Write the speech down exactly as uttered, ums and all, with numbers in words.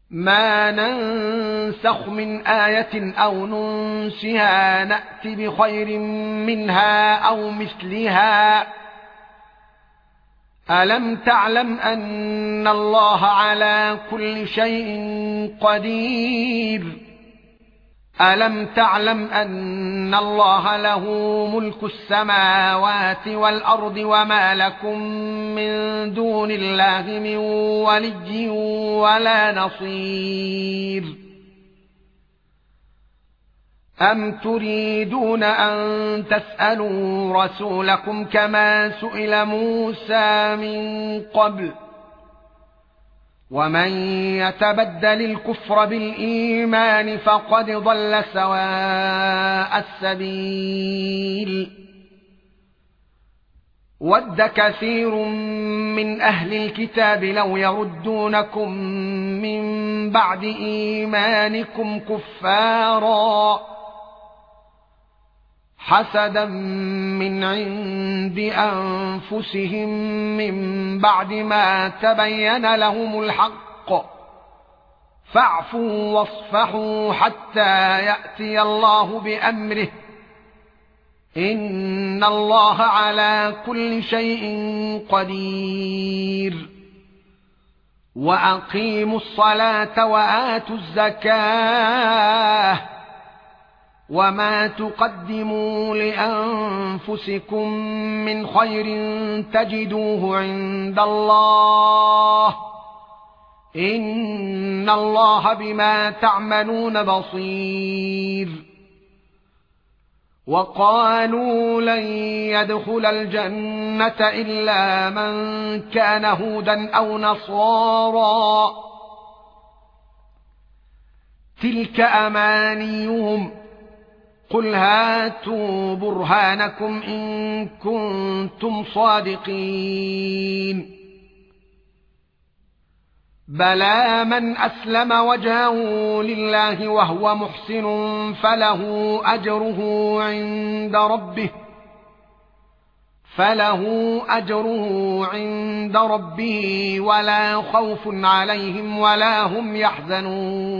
ما ننسخ من آية أو ننسها نأت بخير منها أو مثلها ألم تعلم أن الله على كل شيء قدير ألم تعلم أن الله له ملك السماوات والأرض وما لكم من دون الله من ولي ولا نصير أم تريدون أن تسألوا رسولكم كما سئل موسى من قبل ومن يتبدل الكفر بالإيمان فقد ضل سواء السبيل ود كثير من أهل الكتاب لو يردونكم من بعد إيمانكم كفارا حسدا من عند أنفسهم من بعد ما تبين لهم الحق فاعفوا واصفحوا حتى يأتي الله بأمره إن الله على كل شيء قدير وأقيموا الصلاة وآتوا الزكاة وما تقدموا لأنفسكم من خير تجدوه عند الله إن الله بما تعملون بصير وقالوا لن يدخل الجنة إلا من كان هودا أو نصارى تلك أمانيهم قل هاتوا برهانكم إن كنتم صادقين بلى من أسلم وجهه لله وهو محسن فله أجره عند ربه فله أجره عند ربه ولا خوف عليهم ولا هم يحزنون